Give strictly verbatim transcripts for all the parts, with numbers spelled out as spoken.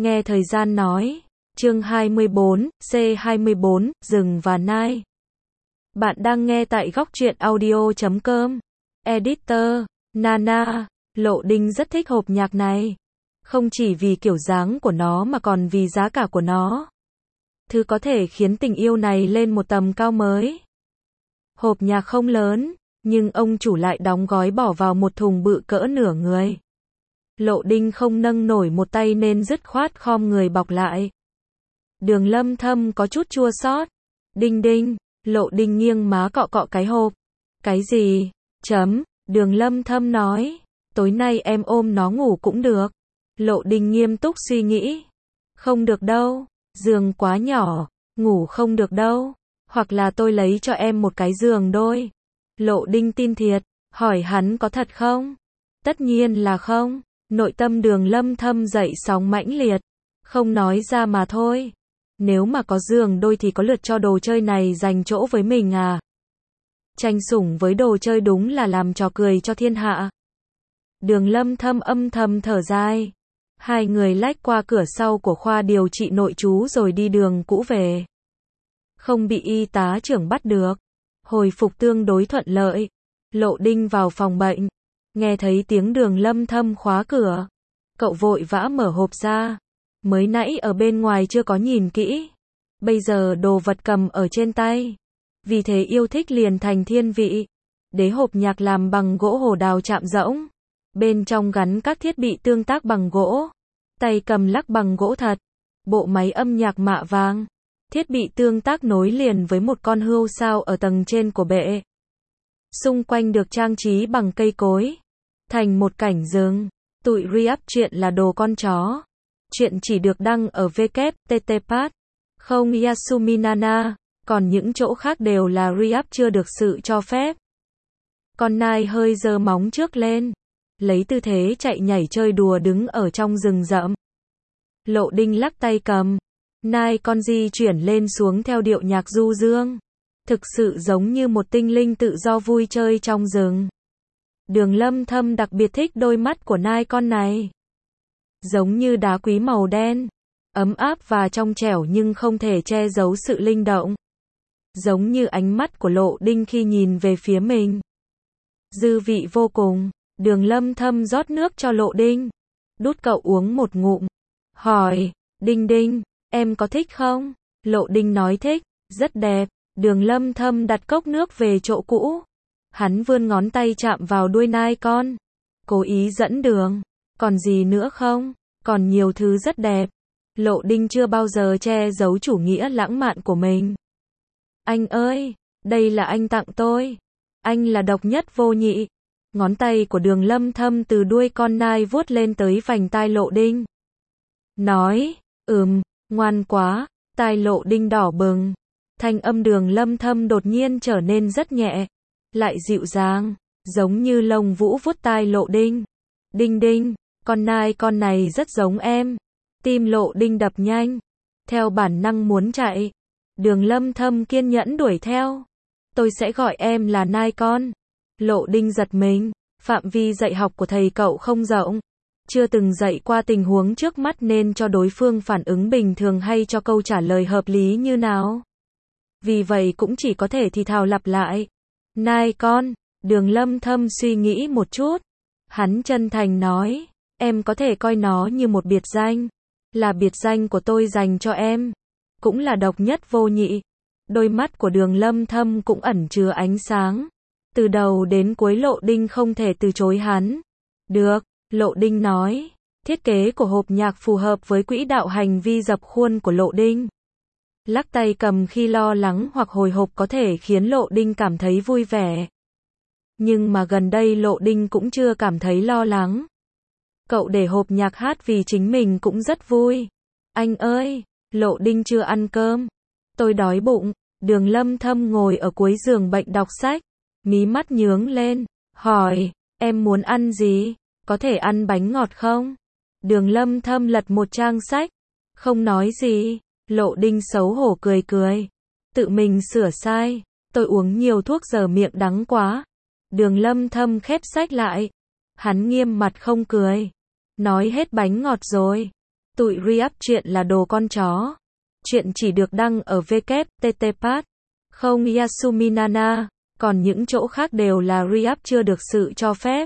Nghe thời gian nói. Chương hai mươi bốn, C hai mươi bốn, Rừng và Nai. Bạn đang nghe tại góc truyện audio chấm com. Editor, Nana. Lộ Đinh rất thích hộp nhạc này. Không chỉ vì kiểu dáng của nó mà còn vì giá cả của nó. Thứ có thể khiến tình yêu này lên một tầm cao mới. Hộp nhạc không lớn, nhưng ông chủ lại đóng gói bỏ vào một thùng bự cỡ nửa người. Lộ Đinh không nâng nổi một tay nên dứt khoát khom người bọc lại. Đường Lâm Thâm có chút chua xót. Đinh đinh, Lộ Đinh nghiêng má cọ cọ cái hộp. Cái gì? Chấm, Đường Lâm Thâm nói. Tối nay em ôm nó ngủ cũng được. Lộ Đinh nghiêm túc suy nghĩ. Không được đâu, giường quá nhỏ, ngủ không được đâu. Hoặc là tôi lấy cho em một cái giường đôi. Lộ Đinh tin thiệt, hỏi hắn có thật không? Tất nhiên là không. Nội tâm Đường Lâm Thâm dậy sóng mãnh liệt. Không nói ra mà thôi. Nếu mà có giường đôi thì có lượt cho đồ chơi này dành chỗ với mình à? Tranh sủng với đồ chơi đúng là làm trò cười cho thiên hạ. Đường Lâm Thâm âm thầm thở dài. Hai người lách qua cửa sau của khoa điều trị nội trú rồi đi đường cũ về. Không bị y tá trưởng bắt được. Hồi phục tương đối thuận lợi. Lộ Đinh vào phòng bệnh. Nghe thấy tiếng Đường Lâm Thâm khóa cửa. Cậu vội vã mở hộp ra. Mới nãy ở bên ngoài chưa có nhìn kỹ. Bây giờ đồ vật cầm ở trên tay. Vì thế yêu thích liền thành thiên vị. Đế hộp nhạc làm bằng gỗ hồ đào chạm rỗng. Bên trong gắn các thiết bị tương tác bằng gỗ. Tay cầm lắc bằng gỗ thật. Bộ máy âm nhạc mạ vàng. Thiết bị tương tác nối liền với một con hươu sao ở tầng trên của bệ. Xung quanh được trang trí bằng cây cối. Thành một cảnh rừng. Tụi re-up chuyện là đồ con chó. Chuyện chỉ được đăng ở W T T Pad. Không Yasuminana. Còn những chỗ khác đều là re-up chưa được sự cho phép. Con nai hơi giơ móng trước lên. Lấy tư thế chạy nhảy chơi đùa đứng ở trong rừng rậm. Lộ Đinh lắc tay cầm. Nai con di chuyển lên xuống theo điệu nhạc du dương. Thực sự giống như một tinh linh tự do vui chơi trong rừng. Đường Lâm Thâm đặc biệt thích đôi mắt của nai con này. Giống như đá quý màu đen. Ấm áp và trong trẻo nhưng không thể che giấu sự linh động. Giống như ánh mắt của Lộ Đinh khi nhìn về phía mình. Dư vị vô cùng. Đường Lâm Thâm rót nước cho Lộ Đinh. Đút cậu uống một ngụm. Hỏi, Đinh Đinh, em có thích không? Lộ Đinh nói thích, rất đẹp. Đường Lâm Thâm đặt cốc nước về chỗ cũ. Hắn vươn ngón tay chạm vào đuôi nai con. Cố ý dẫn đường. Còn gì nữa không? Còn nhiều thứ rất đẹp. Lộ Đinh chưa bao giờ che giấu chủ nghĩa lãng mạn của mình. Anh ơi, đây là anh tặng tôi. Anh là độc nhất vô nhị. Ngón tay của Đường Lâm Thâm từ đuôi con nai vuốt lên tới vành tai Lộ Đinh. Nói, ừm, ngoan quá. Tai Lộ Đinh đỏ bừng. Thanh âm Đường Lâm Thâm đột nhiên trở nên rất nhẹ. Lại dịu dàng. Giống như lông vũ vuốt tai Lộ Đinh. Đinh Đinh, con nai con này rất giống em. Tim Lộ Đinh đập nhanh. Theo bản năng muốn chạy. Đường Lâm Thâm kiên nhẫn đuổi theo. Tôi sẽ gọi em là nai con. Lộ Đinh giật mình. Phạm vi dạy học của thầy cậu không rộng. Chưa từng dạy qua tình huống trước mắt nên cho đối phương phản ứng bình thường hay cho câu trả lời hợp lý như nào. Vì vậy cũng chỉ có thể thì thào lặp lại. Nai con. Đường Lâm Thâm suy nghĩ một chút. Hắn chân thành nói. Em có thể coi nó như một biệt danh. Là biệt danh của tôi dành cho em. Cũng là độc nhất vô nhị. Đôi mắt của Đường Lâm Thâm cũng ẩn chứa ánh sáng. Từ đầu đến cuối Lộ Đinh không thể từ chối hắn. Được, Lộ Đinh nói. Thiết kế của hộp nhạc phù hợp với quỹ đạo hành vi dập khuôn của Lộ Đinh. Lắc tay cầm khi lo lắng hoặc hồi hộp có thể khiến Lộ Đinh cảm thấy vui vẻ. Nhưng mà gần đây Lộ Đinh cũng chưa cảm thấy lo lắng. Cậu để hộp nhạc hát vì chính mình cũng rất vui. Anh ơi, Lộ Đinh chưa ăn cơm. Tôi đói bụng. Đường Lâm Thâm ngồi ở cuối giường bệnh đọc sách. Mí mắt nhướng lên. Hỏi, em muốn ăn gì? Có thể ăn bánh ngọt không? Đường Lâm Thâm lật một trang sách. Không nói gì. Lộ Đinh xấu hổ cười cười. Tự mình sửa sai. Tôi uống nhiều thuốc giờ miệng đắng quá. Đường Lâm Thâm khép sách lại. Hắn nghiêm mặt không cười. Nói hết bánh ngọt rồi. Tụi React chuyện là đồ con chó. Chuyện chỉ được đăng ở w t t p không Yasumi Nana, còn những chỗ khác đều là React chưa được sự cho phép.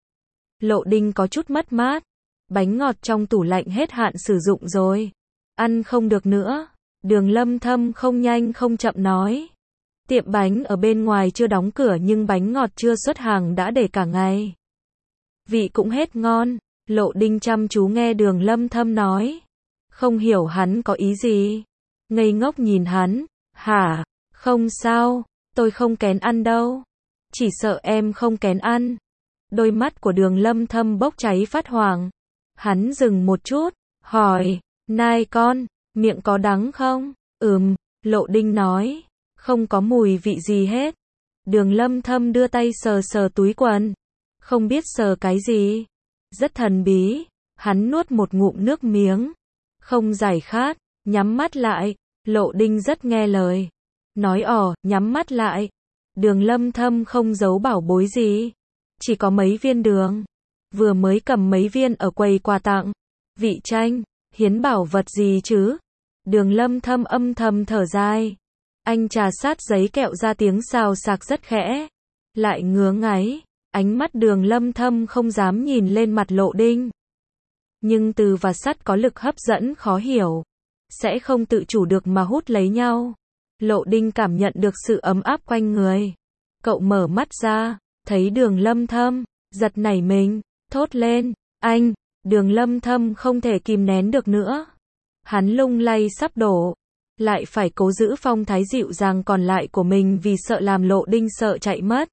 Lộ Đinh có chút mất mát. Bánh ngọt trong tủ lạnh hết hạn sử dụng rồi. Ăn không được nữa. Đường Lâm Thâm không nhanh không chậm nói. Tiệm bánh ở bên ngoài chưa đóng cửa nhưng bánh ngọt chưa xuất hàng đã để cả ngày. Vị cũng hết ngon. Lộ Đinh chăm chú nghe Đường Lâm Thâm nói. Không hiểu hắn có ý gì. Ngây ngốc nhìn hắn. Hả? Không sao. Tôi không kén ăn đâu. Chỉ sợ em không kén ăn. Đôi mắt của Đường Lâm Thâm bốc cháy phát hoàng. Hắn dừng một chút. Hỏi. Này con. Miệng có đắng không? Ừm. Lộ Đinh nói. Không có mùi vị gì hết. Đường Lâm Thâm đưa tay sờ sờ túi quần. Không biết sờ cái gì. Rất thần bí. Hắn nuốt một ngụm nước miếng. Không giải khát. Nhắm mắt lại. Lộ Đinh rất nghe lời. Nói ỏ, nhắm mắt lại. Đường Lâm Thâm không giấu bảo bối gì. Chỉ có mấy viên đường. Vừa mới cầm mấy viên ở quầy quà tặng. Vị chanh. Hiến bảo vật gì chứ? Đường Lâm Thâm âm thầm thở dài. Anh trà sát giấy kẹo ra tiếng xào xạc rất khẽ. Lại ngứa ngáy. Ánh mắt Đường Lâm Thâm không dám nhìn lên mặt Lộ Đinh. Nhưng từ và sắt có lực hấp dẫn khó hiểu. Sẽ không tự chủ được mà hút lấy nhau. Lộ Đinh cảm nhận được sự ấm áp quanh người. Cậu mở mắt ra. Thấy Đường Lâm Thâm. Giật nảy mình. Thốt lên. Anh. Đường Lâm Thâm không thể kìm nén được nữa. Hắn lung lay sắp đổ. Lại phải cố giữ phong thái dịu dàng còn lại của mình vì sợ làm Lộ Đinh sợ chạy mất.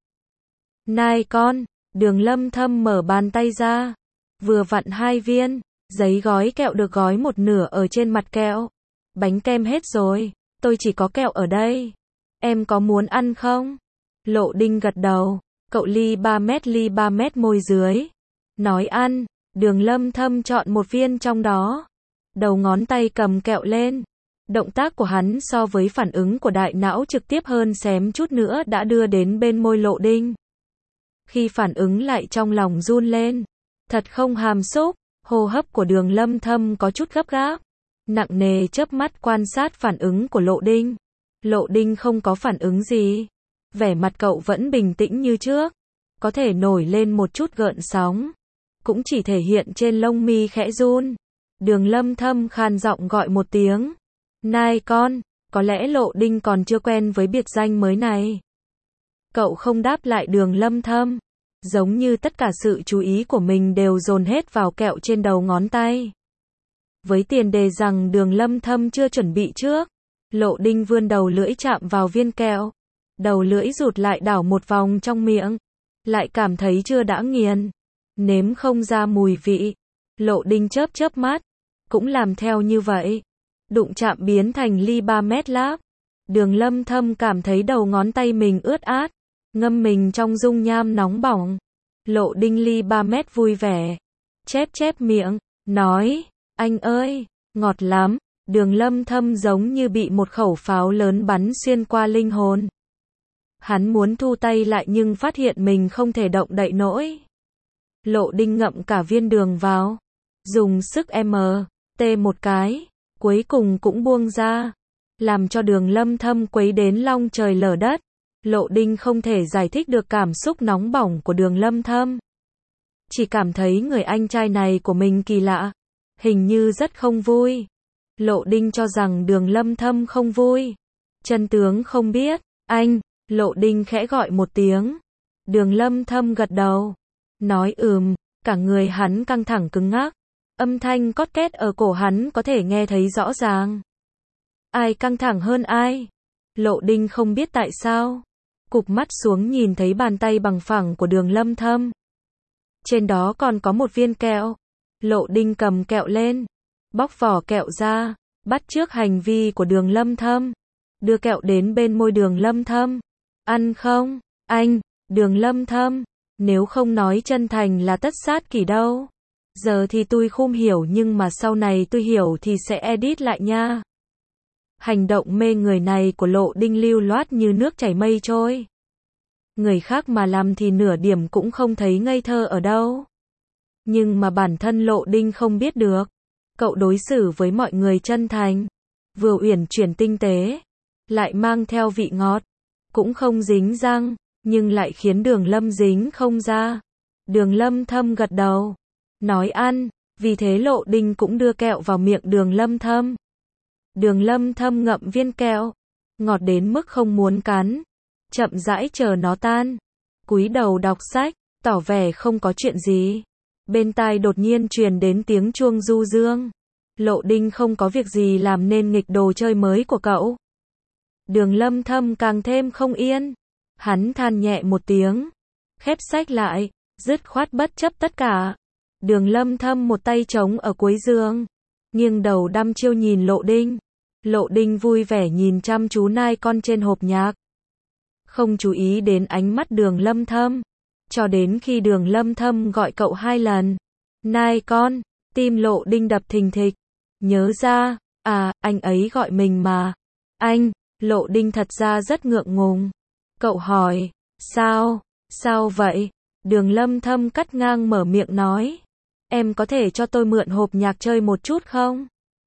Này con. Đường Lâm Thâm mở bàn tay ra. Vừa vặn hai viên. Giấy gói kẹo được gói một nửa ở trên mặt kẹo. Bánh kem hết rồi. Tôi chỉ có kẹo ở đây. Em có muốn ăn không? Lộ Đinh gật đầu. Cậu ly ba mét ly ba mét môi dưới. Nói ăn. Đường Lâm Thâm chọn một viên trong đó. Đầu ngón tay cầm kẹo lên. Động tác của hắn so với phản ứng của đại não trực tiếp hơn xém chút nữa đã đưa đến bên môi Lộ Đinh. Khi phản ứng lại trong lòng run lên. Thật không hàm xúc. Hô hấp của Đường Lâm Thâm có chút gấp gáp. Nặng nề chớp mắt quan sát phản ứng của Lộ Đinh. Lộ Đinh không có phản ứng gì. Vẻ mặt cậu vẫn bình tĩnh như trước. Có thể nổi lên một chút gợn sóng. Cũng chỉ thể hiện trên lông mi khẽ run. Đường Lâm Thâm khàn giọng gọi một tiếng. Này con. Có lẽ Lộ Đinh còn chưa quen với biệt danh mới này. Cậu không đáp lại Đường Lâm Thâm. Giống như tất cả sự chú ý của mình đều dồn hết vào kẹo trên đầu ngón tay. Với tiền đề rằng Đường Lâm Thâm chưa chuẩn bị trước. Lộ Đinh vươn đầu lưỡi chạm vào viên kẹo. Đầu lưỡi rụt lại đảo một vòng trong miệng. Lại cảm thấy chưa đã nghiền. Nếm không ra mùi vị. Lộ Đinh chớp chớp mắt. Cũng làm theo như vậy. Đụng chạm biến thành ly ba mét láp. Đường Lâm Thâm cảm thấy đầu ngón tay mình ướt át. Ngâm mình trong dung nham nóng bỏng. Lộ Đinh ly ba mét vui vẻ. Chép chép miệng. Nói. Anh ơi. Ngọt lắm. Đường Lâm Thâm giống như bị một khẩu pháo lớn bắn xuyên qua linh hồn. Hắn muốn thu tay lại nhưng phát hiện mình không thể động đậy nổi. Lộ Đinh ngậm cả viên đường vào. Dùng sức M. T một cái. Cuối cùng cũng buông ra. Làm cho Đường Lâm Thâm quấy đến long trời lở đất. Lộ Đinh không thể giải thích được cảm xúc nóng bỏng của Đường Lâm Thâm. Chỉ cảm thấy người anh trai này của mình kỳ lạ. Hình như rất không vui. Lộ Đinh cho rằng Đường Lâm Thâm không vui. Chân tướng không biết. Anh. Lộ Đinh khẽ gọi một tiếng. Đường Lâm Thâm gật đầu. Nói ừm. Cả người hắn căng thẳng cứng ngắc. Âm thanh cót két ở cổ hắn có thể nghe thấy rõ ràng. Ai căng thẳng hơn ai? Lộ Đinh không biết tại sao. Cụp mắt xuống nhìn thấy bàn tay bằng phẳng của Đường Lâm Thâm. Trên đó còn có một viên kẹo. Lộ Đinh cầm kẹo lên. Bóc vỏ kẹo ra. Bắt chước hành vi của Đường Lâm Thâm. Đưa kẹo đến bên môi Đường Lâm Thâm. Ăn không? Anh. Đường Lâm Thâm. Nếu không nói chân thành là tất sát kỷ đâu. Giờ thì tôi không hiểu nhưng mà sau này tôi hiểu thì sẽ edit lại nha. Hành động mê người này của Lộ Đinh lưu loát như nước chảy mây trôi. Người khác mà làm thì nửa điểm cũng không thấy ngây thơ ở đâu. Nhưng mà bản thân Lộ Đinh không biết được. Cậu đối xử với mọi người chân thành, vừa uyển chuyển tinh tế, lại mang theo vị ngọt, cũng không dính răng, nhưng lại khiến Đường Lâm dính không ra. Đường Lâm Thâm gật đầu, nói ăn, vì thế Lộ Đinh cũng đưa kẹo vào miệng Đường Lâm Thâm. Đường Lâm Thâm ngậm viên kẹo, ngọt đến mức không muốn cắn, chậm rãi chờ nó tan, cúi đầu đọc sách, tỏ vẻ không có chuyện gì. Bên tai đột nhiên truyền đến tiếng chuông du dương. Lộ Đinh không có việc gì làm nên nghịch đồ chơi mới của cậu. Đường Lâm Thâm càng thêm không yên. Hắn than nhẹ một tiếng, khép sách lại, dứt khoát bất chấp tất cả. Đường Lâm Thâm một tay trống ở cuối giường, nghiêng đầu đăm chiêu nhìn Lộ Đinh. Lộ Đinh vui vẻ nhìn chăm chú nai con trên hộp nhạc, không chú ý đến ánh mắt Đường Lâm Thâm, cho đến khi Đường Lâm Thâm gọi cậu hai lần. Nai con, tim Lộ Đinh đập thình thịch, nhớ ra, à, anh ấy gọi mình mà. Anh, Lộ Đinh thật ra rất ngượng ngùng. Cậu hỏi, sao, sao vậy? Đường Lâm Thâm cắt ngang mở miệng nói, em có thể cho tôi mượn hộp nhạc chơi một chút không?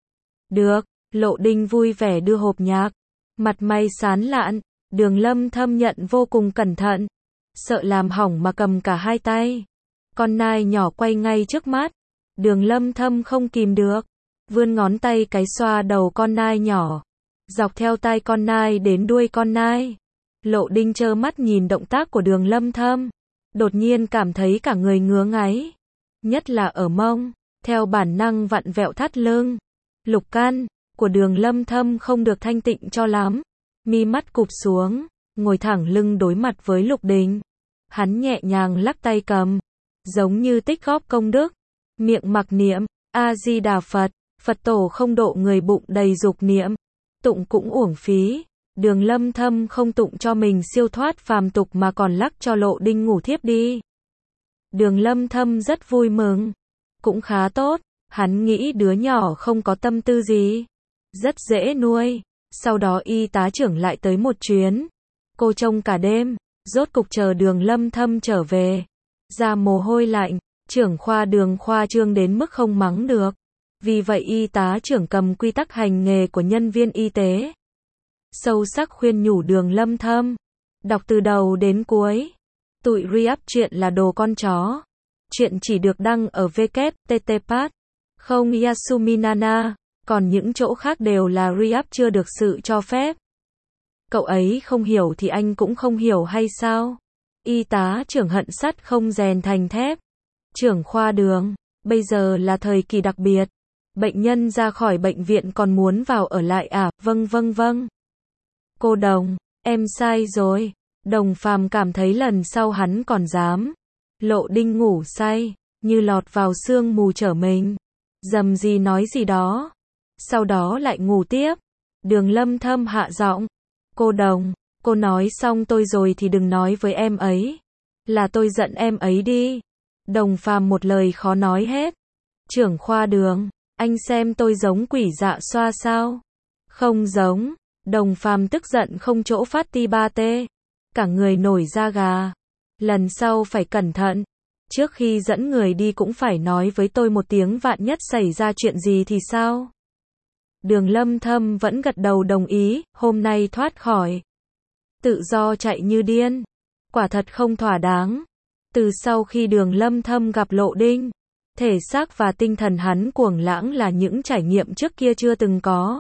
Được, Lộ Đinh vui vẻ đưa hộp nhạc, mặt mày sán lạn. Đường Lâm Thâm nhận vô cùng cẩn thận, sợ làm hỏng mà cầm cả hai tay. Con nai nhỏ quay ngay trước mắt, Đường Lâm Thâm không kìm được, vươn ngón tay cái xoa đầu con nai nhỏ, dọc theo tai con nai đến đuôi con nai. Lộ Đinh trơ mắt nhìn động tác của Đường Lâm Thâm, đột nhiên cảm thấy cả người ngứa ngáy, nhất là ở mông, theo bản năng vặn vẹo thắt lưng. Lục căn của Đường Lâm Thâm không được thanh tịnh cho lắm, mi mắt cụp xuống, ngồi thẳng lưng đối mặt với Lục Đình. Hắn nhẹ nhàng lắc tay cầm, giống như tích góp công đức, miệng mặc niệm, A-di-đà Phật, Phật tổ không độ người bụng đầy dục niệm, tụng cũng uổng phí. Đường Lâm Thâm không tụng cho mình siêu thoát phàm tục mà còn lắc cho Lộ Đinh ngủ thiếp đi. Đường Lâm Thâm rất vui mừng, cũng khá tốt, hắn nghĩ đứa nhỏ không có tâm tư gì, rất dễ nuôi. Sau đó y tá trưởng lại tới một chuyến, cô trông cả đêm, rốt cục chờ Đường Lâm Thâm trở về, ra mồ hôi lạnh. Trưởng khoa Đường khoa trương đến mức không mắng được, vì vậy y tá trưởng cầm quy tắc hành nghề của nhân viên y tế, sâu sắc khuyên nhủ Đường Lâm Thâm, đọc từ đầu đến cuối. Tụi re-up chuyện là đồ con chó, chuyện chỉ được đăng ở w w w chấm t t p a t không Yasuminana, còn những chỗ khác đều là re-up chưa được sự cho phép. Cậu ấy không hiểu thì anh cũng không hiểu hay sao? Y tá trưởng hận sắt không rèn thành thép. Trưởng khoa Đường, bây giờ là thời kỳ đặc biệt, bệnh nhân ra khỏi bệnh viện còn muốn vào ở lại à? Vâng vâng vâng. Cô Đồng, em sai rồi. Đồng Phàm cảm thấy lần sau hắn còn dám. Lộ Đinh ngủ say, như lọt vào sương mù trở mình, dầm gì nói gì đó, sau đó lại ngủ tiếp. Đường Lâm Thâm hạ giọng, cô Đồng, cô nói xong tôi rồi thì đừng nói với em ấy, là tôi giận em ấy đi. Đồng Phàm một lời khó nói hết. Trưởng khoa Đường, anh xem tôi giống quỷ dạ xoa sao? Không giống. Đồng Phàm tức giận không chỗ phát ti ba tê, cả người nổi da gà. Lần sau phải cẩn thận, trước khi dẫn người đi cũng phải nói với tôi một tiếng, vạn nhất xảy ra chuyện gì thì sao? Đường Lâm Thâm vẫn gật đầu đồng ý, hôm nay thoát khỏi tự do chạy như điên, quả thật không thỏa đáng. Từ sau khi Đường Lâm Thâm gặp Lộ Đinh, thể xác và tinh thần hắn cuồng lãng là những trải nghiệm trước kia chưa từng có.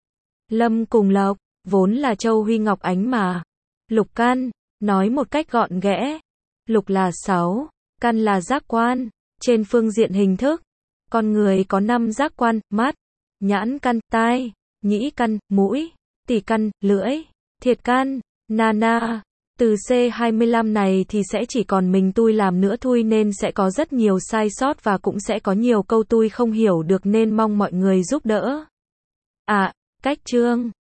Lâm cùng Lộc, vốn là Châu Huy Ngọc Ánh mà. Lục căn, nói một cách gọn ghẽ, lục là sáu, căn là giác quan. Trên phương diện hình thức, con người có năm giác quan: mắt, nhãn căn, tai, nhĩ căn, mũi, tỷ căn, lưỡi, thiệt căn. Nana, từ C hai mươi lăm này thì sẽ chỉ còn mình tui làm nữa thui, nên sẽ có rất nhiều sai sót và cũng sẽ có nhiều câu tui không hiểu được, nên mong mọi người giúp đỡ. À, cách chương